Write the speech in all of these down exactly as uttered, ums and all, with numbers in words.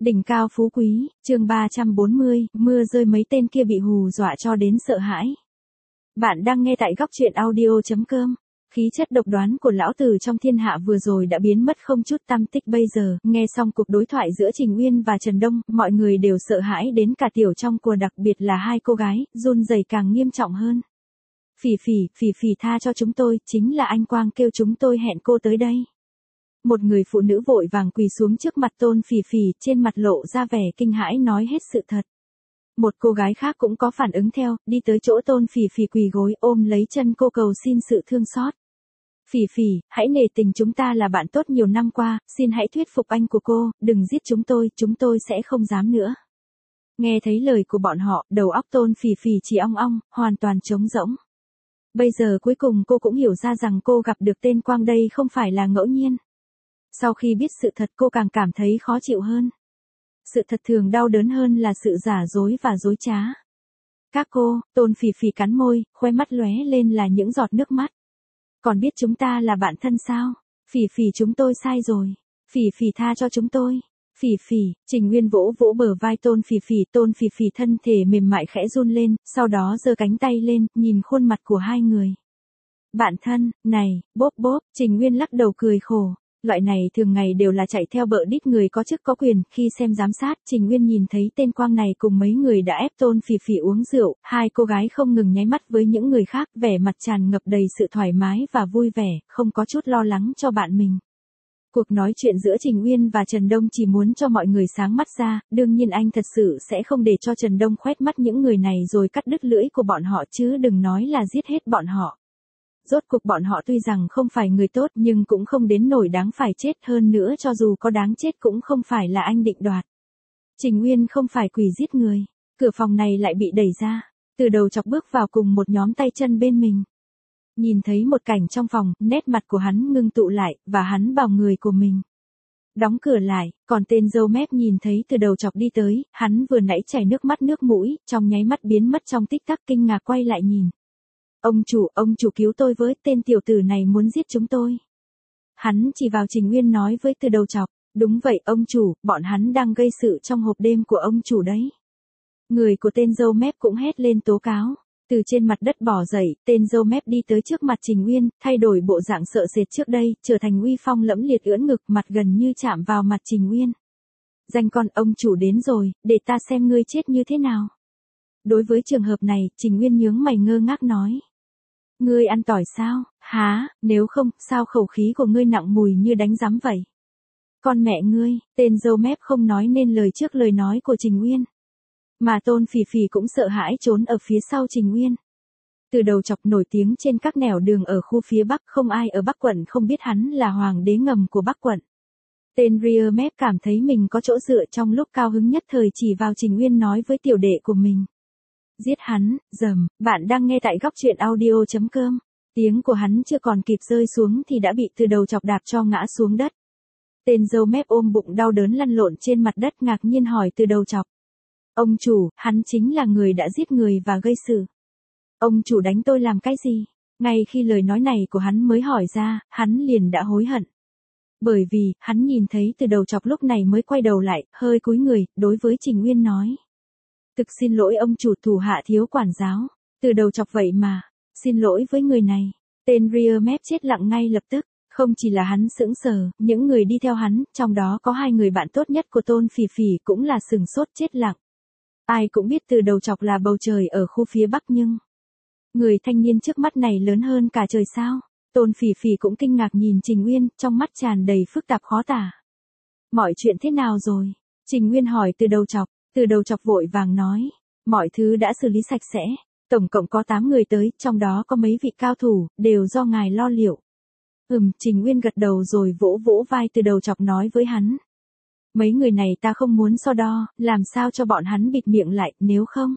Đỉnh cao phú quý, chương ba trăm bốn mươi, mưa rơi mấy tên kia bị hù dọa cho đến sợ hãi. Bạn đang nghe tại góc truyện audio chấm com. Khí chất độc đoán của lão tử trong thiên hạ vừa rồi đã biến mất không chút tăm tích bây giờ, nghe xong cuộc đối thoại giữa Trình Uyên và Trần Đông, mọi người đều sợ hãi đến cả tiểu trong cua, đặc biệt là hai cô gái, run rẩy càng nghiêm trọng hơn. Phỉ phỉ, phỉ phỉ tha cho chúng tôi, chính là anh Quang kêu chúng tôi hẹn cô tới đây. Một người phụ nữ vội vàng quỳ xuống trước mặt Tôn Phỉ Phỉ, trên mặt lộ ra vẻ kinh hãi nói hết sự thật. Một cô gái khác cũng có phản ứng theo, đi tới chỗ Tôn Phỉ Phỉ quỳ gối ôm lấy chân cô cầu xin sự thương xót. Phỉ Phỉ, hãy nể tình chúng ta là bạn tốt nhiều năm qua, xin hãy thuyết phục anh của cô, đừng giết chúng tôi, chúng tôi sẽ không dám nữa. Nghe thấy lời của bọn họ, đầu óc Tôn Phỉ Phỉ chỉ ong ong, hoàn toàn trống rỗng. Bây giờ cuối cùng cô cũng hiểu ra rằng cô gặp được tên Quang đây không phải là ngẫu nhiên. Sau khi biết sự thật cô càng cảm thấy khó chịu hơn. Sự thật thường đau đớn hơn là sự giả dối và dối trá. Các cô, Tôn Phỉ Phỉ cắn môi, khóe mắt lóe lên là những giọt nước mắt. Còn biết chúng ta là bạn thân sao? Phỉ Phỉ chúng tôi sai rồi. Phỉ Phỉ tha cho chúng tôi. Phỉ Phỉ, Trình Uyên vỗ vỗ bờ vai Tôn Phỉ Phỉ, Tôn Phỉ Phỉ thân thể mềm mại khẽ run lên, sau đó giơ cánh tay lên, nhìn khuôn mặt của hai người. Bạn thân, này, bốp bốp, Trình Uyên lắc đầu cười khổ. Loại này thường ngày đều là chạy theo bợ đít người có chức có quyền, khi xem giám sát, Trình Uyên nhìn thấy tên Quang này cùng mấy người đã ép Tôn Phỉ Phỉ uống rượu, hai cô gái không ngừng nháy mắt với những người khác, vẻ mặt tràn ngập đầy sự thoải mái và vui vẻ, không có chút lo lắng cho bạn mình. Cuộc nói chuyện giữa Trình Uyên và Trần Đông chỉ muốn cho mọi người sáng mắt ra, đương nhiên anh thật sự sẽ không để cho Trần Đông khoét mắt những người này rồi cắt đứt lưỡi của bọn họ chứ đừng nói là giết hết bọn họ. Rốt cuộc bọn họ tuy rằng không phải người tốt nhưng cũng không đến nỗi đáng phải chết, hơn nữa cho dù có đáng chết cũng không phải là anh định đoạt. Trình Uyên không phải quỷ giết người. Cửa phòng này lại bị đẩy ra. Từ đầu chọc bước vào cùng một nhóm tay chân bên mình. Nhìn thấy một cảnh trong phòng, nét mặt của hắn ngưng tụ lại, và hắn bảo người của mình đóng cửa lại, còn tên dâu mép nhìn thấy từ đầu chọc đi tới, hắn vừa nãy chảy nước mắt nước mũi, trong nháy mắt biến mất trong tích tắc, kinh ngạc quay lại nhìn. Ông chủ, ông chủ cứu tôi với, tên tiểu tử này muốn giết chúng tôi. Hắn chỉ vào Trình Uyên nói với từ đầu chọc, đúng vậy ông chủ, bọn hắn đang gây sự trong hộp đêm của ông chủ đấy. Người của tên dâu mép cũng hét lên tố cáo. Từ trên mặt đất bò dậy, tên dâu mép đi tới trước mặt Trình Uyên, thay đổi bộ dạng sợ sệt trước đây, trở thành uy phong lẫm liệt, ưỡn ngực, mặt gần như chạm vào mặt Trình Uyên. Danh con, ông chủ đến rồi, để ta xem ngươi chết như thế nào. Đối với trường hợp này, Trình Uyên nhướng mày ngơ ngác nói. Ngươi ăn tỏi sao? Há, nếu không, sao khẩu khí của ngươi nặng mùi như đánh giám vậy? Con mẹ ngươi, tên dâu mép không nói nên lời trước lời nói của Trình Uyên. Mà Tôn Phỉ Phỉ cũng sợ hãi trốn ở phía sau Trình Uyên. Từ đầu chọc nổi tiếng trên các nẻo đường ở khu phía Bắc, không ai ở Bắc quận không biết hắn là hoàng đế ngầm của Bắc quận. Tên Rear Map cảm thấy mình có chỗ dựa, trong lúc cao hứng nhất thời chỉ vào Trình Uyên nói với tiểu đệ của mình. Giết hắn, dầm, bạn đang nghe tại góc truyện audio chấm com. Tiếng của hắn chưa còn kịp rơi xuống thì đã bị từ đầu chọc đạp cho ngã xuống đất. Tên dâu mép ôm bụng đau đớn lăn lộn trên mặt đất, ngạc nhiên hỏi từ đầu chọc. Ông chủ, hắn chính là người đã giết người và gây sự. Ông chủ đánh tôi làm cái gì? Ngay khi lời nói này của hắn mới hỏi ra, hắn liền đã hối hận. Bởi vì, hắn nhìn thấy từ đầu chọc lúc này mới quay đầu lại, hơi cúi người, đối với Trình Uyên nói. Thực xin lỗi ông chủ, thủ hạ thiếu quản giáo. Từ đầu chọc vậy mà. Xin lỗi với người này. Tên Rear Map chết lặng ngay lập tức. Không chỉ là hắn sững sờ, những người đi theo hắn, trong đó có hai người bạn tốt nhất của Tôn Phỉ Phỉ cũng là sừng sốt chết lặng. Ai cũng biết từ đầu chọc là bầu trời ở khu phía Bắc nhưng... Người thanh niên trước mắt này lớn hơn cả trời sao? Tôn Phỉ Phỉ cũng kinh ngạc nhìn Trình Uyên, trong mắt tràn đầy phức tạp khó tả. Mọi chuyện thế nào rồi? Trình Uyên hỏi từ đầu chọc. Từ đầu chọc vội vàng nói, mọi thứ đã xử lý sạch sẽ, tổng cộng có tám người tới, trong đó có mấy vị cao thủ, đều do ngài lo liệu. Ừm, Trình Uyên gật đầu rồi vỗ vỗ vai từ đầu chọc nói với hắn. Mấy người này ta không muốn so đo, làm sao cho bọn hắn bịt miệng lại, nếu không.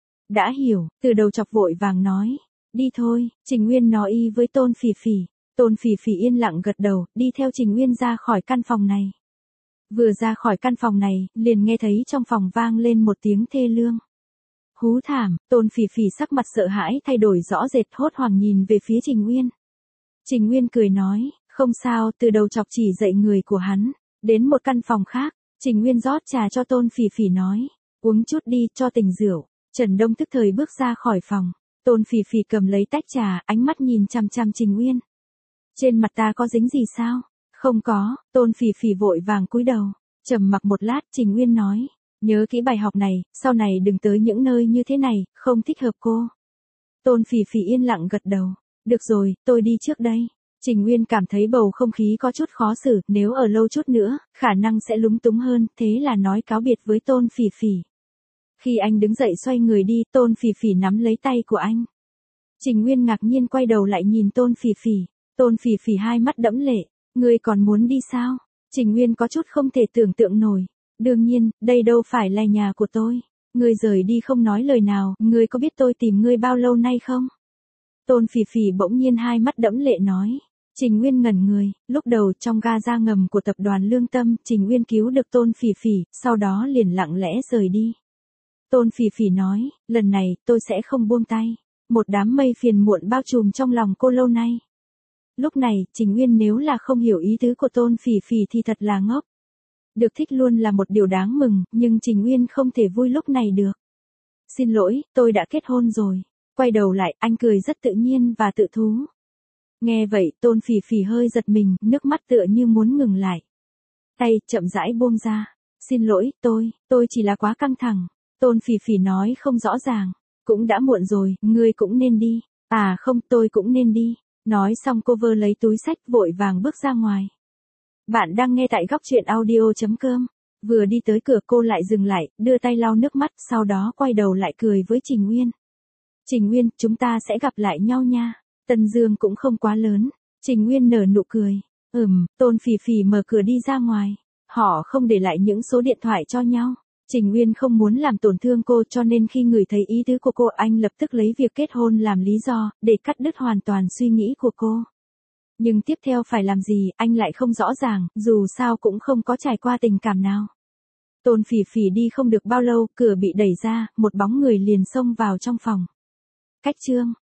Đã hiểu, từ đầu chọc vội vàng nói, đi thôi, Trình Uyên nói y với Tôn Phỉ Phỉ. Tôn Phỉ Phỉ yên lặng gật đầu, đi theo Trình Uyên ra khỏi căn phòng này. Vừa ra khỏi căn phòng này, liền nghe thấy trong phòng vang lên một tiếng thê lương. Hú thảm, Tôn Phỉ Phỉ sắc mặt sợ hãi thay đổi rõ rệt, hốt hoảng nhìn về phía Trình Uyên. Trình Uyên cười nói, không sao, từ đầu chọc chỉ dạy người của hắn, đến một căn phòng khác, Trình Nguyên rót trà cho Tôn Phỉ Phỉ nói, uống chút đi, cho tỉnh rượu. Trần Đông tức thời bước ra khỏi phòng. Tôn Phỉ Phỉ cầm lấy tách trà, ánh mắt nhìn chằm chằm Trình Nguyên. Trên mặt ta có dính gì sao? Không có. Tôn Phỉ Phỉ vội vàng cúi đầu. Trầm mặc một lát, Trình Nguyên nói, nhớ kỹ bài học này, sau này đừng tới những nơi như thế này, không thích hợp cô. Tôn Phỉ Phỉ yên lặng gật đầu. Được rồi, tôi đi trước đây. Trình Nguyên cảm thấy bầu không khí có chút khó xử, nếu ở lâu chút nữa, khả năng sẽ lúng túng hơn, thế là nói cáo biệt với Tôn Phỉ Phỉ. Khi anh đứng dậy xoay người đi, Tôn Phỉ Phỉ nắm lấy tay của anh. Trình Nguyên ngạc nhiên quay đầu lại nhìn Tôn Phỉ Phỉ. Tôn Phỉ Phỉ hai mắt đẫm lệ. Ngươi còn muốn đi sao? Trình Nguyên có chút không thể tưởng tượng nổi. Đương nhiên, đây đâu phải là nhà của tôi. Ngươi rời đi không nói lời nào, ngươi có biết tôi tìm ngươi bao lâu nay không? Tôn Phỉ Phỉ bỗng nhiên hai mắt đẫm lệ nói. Trình Nguyên ngẩn người, lúc đầu trong ga ra ngầm của tập đoàn Lương Tâm, Trình Nguyên cứu được Tôn Phỉ Phỉ, sau đó liền lặng lẽ rời đi. Tôn Phỉ Phỉ nói, lần này, tôi sẽ không buông tay. Một đám mây phiền muộn bao trùm trong lòng cô lâu nay. Lúc này, Trình Nguyên nếu là không hiểu ý tứ của Tôn Phỉ Phỉ thì thật là ngốc. Được thích luôn là một điều đáng mừng, nhưng Trình Nguyên không thể vui lúc này được. Xin lỗi, tôi đã kết hôn rồi. Quay đầu lại, anh cười rất tự nhiên và tự thú. Nghe vậy, Tôn Phỉ Phỉ hơi giật mình, nước mắt tựa như muốn ngừng lại. Tay, chậm rãi buông ra. Xin lỗi, tôi, tôi chỉ là quá căng thẳng. Tôn Phỉ Phỉ nói không rõ ràng. Cũng đã muộn rồi, ngươi cũng nên đi. À không, tôi cũng nên đi. Nói xong cô vơ lấy túi xách vội vàng bước ra ngoài. Bạn đang nghe tại góc truyện audio chấm com. Vừa đi tới cửa cô lại dừng lại, đưa tay lau nước mắt, sau đó quay đầu lại cười với Trình Nguyên. Trình Nguyên, chúng ta sẽ gặp lại nhau nha. Tân Dương cũng không quá lớn. Trình Nguyên nở nụ cười. Ừm, Tôn Phỉ Phỉ mở cửa đi ra ngoài. Họ không để lại những số điện thoại cho nhau. Trình Nguyên không muốn làm tổn thương cô cho nên khi ngửi thấy ý tứ của cô anh lập tức lấy việc kết hôn làm lý do, để cắt đứt hoàn toàn suy nghĩ của cô. Nhưng tiếp theo phải làm gì, anh lại không rõ ràng, dù sao cũng không có trải qua tình cảm nào. Tôn Phỉ Phỉ đi không được bao lâu, cửa bị đẩy ra, một bóng người liền xông vào trong phòng. Cách chương